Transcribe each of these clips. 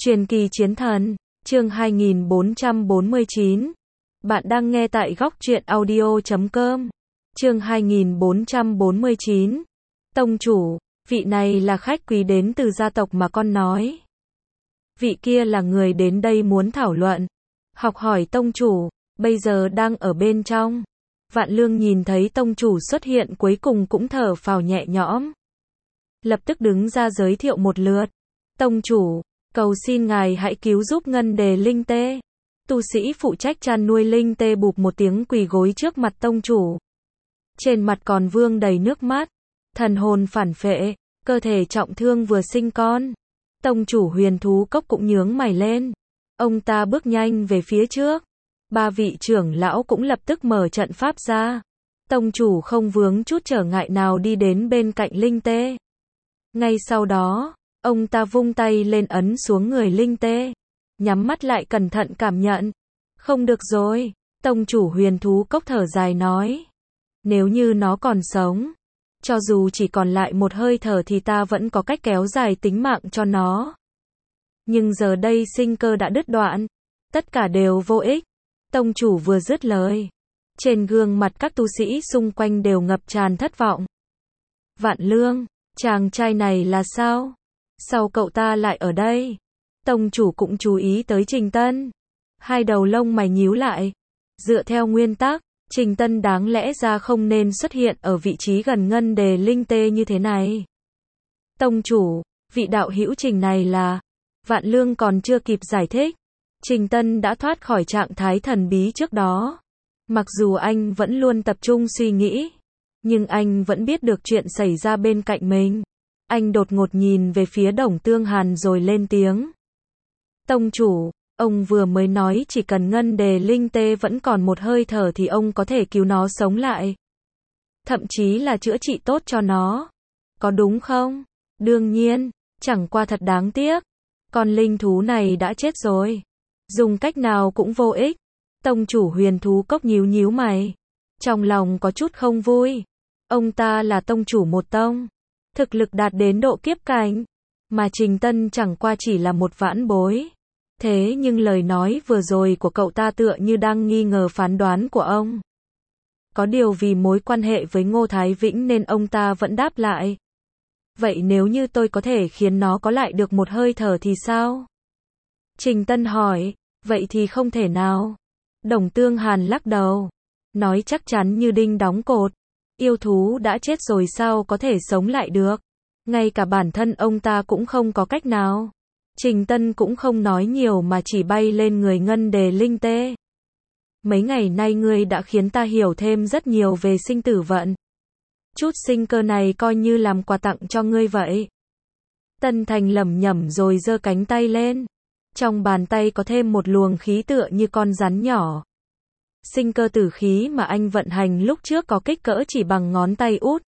Truyền kỳ chiến thần, chương 2449. Bạn đang nghe tại góc truyện audio.com. Chương 2449. Tông chủ, vị này là khách quý đến từ gia tộc mà con nói. Vị kia là người đến đây muốn thảo luận, học hỏi tông chủ, bây giờ đang ở bên trong. Vạn Lương nhìn thấy tông chủ xuất hiện cuối cùng cũng thở phào nhẹ nhõm. Lập tức đứng ra giới thiệu một lượt. Tông chủ, cầu xin ngài hãy cứu giúp Ngân Đề Linh Tê. Tu sĩ phụ trách chăn nuôi Linh Tê bụp một tiếng quỳ gối trước mặt tông chủ. Trên mặt còn vương đầy nước mắt. Thần hồn phản phệ, cơ thể trọng thương vừa sinh con. Tông chủ Huyền Thú Cốc cũng nhướng mày lên. Ông ta bước nhanh về phía trước. Ba vị trưởng lão cũng lập tức mở trận pháp ra. Tông chủ không vướng chút trở ngại nào đi đến bên cạnh Linh Tê. Ngay sau đó, ông ta vung tay lên ấn xuống người Linh Tê. Nhắm mắt lại cẩn thận cảm nhận. Không được rồi, tông chủ Huyền Thú Cốc thở dài nói. Nếu như nó còn sống, cho dù chỉ còn lại một hơi thở thì ta vẫn có cách kéo dài tính mạng cho nó. Nhưng giờ đây sinh cơ đã đứt đoạn. Tất cả đều vô ích. Tông chủ vừa dứt lời. Trên gương mặt các tu sĩ xung quanh đều ngập tràn thất vọng. Vạn Lương, chàng trai này là sao? Sao cậu ta lại ở đây? Tông chủ cũng chú ý tới Trình Tân. Hai đầu lông mày nhíu lại. Dựa theo nguyên tắc, Trình Tân đáng lẽ ra không nên xuất hiện ở vị trí gần Ngân Đề Linh Tê như thế này. Tông chủ, vị đạo hữu Trình này là... Vạn Lương còn chưa kịp giải thích. Trình Tân đã thoát khỏi trạng thái thần bí trước đó. Mặc dù anh vẫn luôn tập trung suy nghĩ, nhưng anh vẫn biết được chuyện xảy ra bên cạnh mình. Anh đột ngột nhìn về phía Đồng Tương Hàn rồi lên tiếng. Tông chủ, ông vừa mới nói chỉ cần Ngân Đề Linh Tê vẫn còn một hơi thở thì ông có thể cứu nó sống lại. Thậm chí là chữa trị tốt cho nó. Có đúng không? Đương nhiên, chẳng qua thật đáng tiếc. Con linh thú này đã chết rồi. Dùng cách nào cũng vô ích. Tông chủ Huyền Thú Cốc nhíu nhíu mày. Trong lòng có chút không vui. Ông ta là tông chủ một tông. Thực lực đạt đến độ kiếp cảnh. Mà Trình Tân chẳng qua chỉ là một vãn bối. Thế nhưng lời nói vừa rồi của cậu ta tựa như đang nghi ngờ phán đoán của ông. Có điều vì mối quan hệ với Ngô Thái Vĩnh nên ông ta vẫn đáp lại. Vậy nếu như tôi có thể khiến nó có lại được một hơi thở thì sao? Trình Tân hỏi. Vậy thì không thể nào. Đồng Tương Hàn lắc đầu. Nói chắc chắn như đinh đóng cột. Yêu thú đã chết rồi sao có thể sống lại được. Ngay cả bản thân ông ta cũng không có cách nào. Trình Tân cũng không nói nhiều mà chỉ bay lên người Ngân Đề Linh Tê. Mấy ngày nay ngươi đã khiến ta hiểu thêm rất nhiều về sinh tử vận. Chút sinh cơ này coi như làm quà tặng cho ngươi vậy. Tân Thành lẩm nhẩm rồi giơ cánh tay lên. Trong bàn tay có thêm một luồng khí tựa như con rắn nhỏ. Sinh cơ tử khí mà anh vận hành lúc trước có kích cỡ chỉ bằng ngón tay út.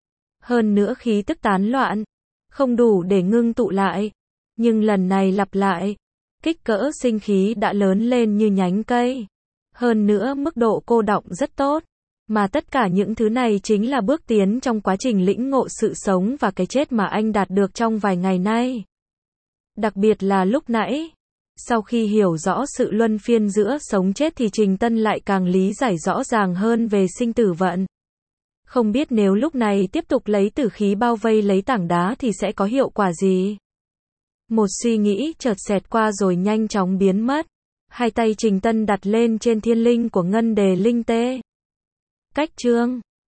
Hơn nữa khí tức tán loạn, không đủ để ngưng tụ lại. Nhưng lần này lặp lại, kích cỡ sinh khí đã lớn lên như nhánh cây. Hơn nữa mức độ cô đọng rất tốt. Mà tất cả những thứ này chính là bước tiến trong quá trình lĩnh ngộ sự sống và cái chết mà anh đạt được trong vài ngày nay. Đặc biệt là lúc nãy, sau khi hiểu rõ sự luân phiên giữa sống chết thì Trình Tân lại càng lý giải rõ ràng hơn về sinh tử vận. Không biết nếu lúc này tiếp tục lấy tử khí bao vây lấy tảng đá thì sẽ có hiệu quả gì? Một suy nghĩ chợt xẹt qua rồi nhanh chóng biến mất. Hai tay Trình Tân đặt lên trên thiên linh của Ngân Đề Linh Tê. Cách chương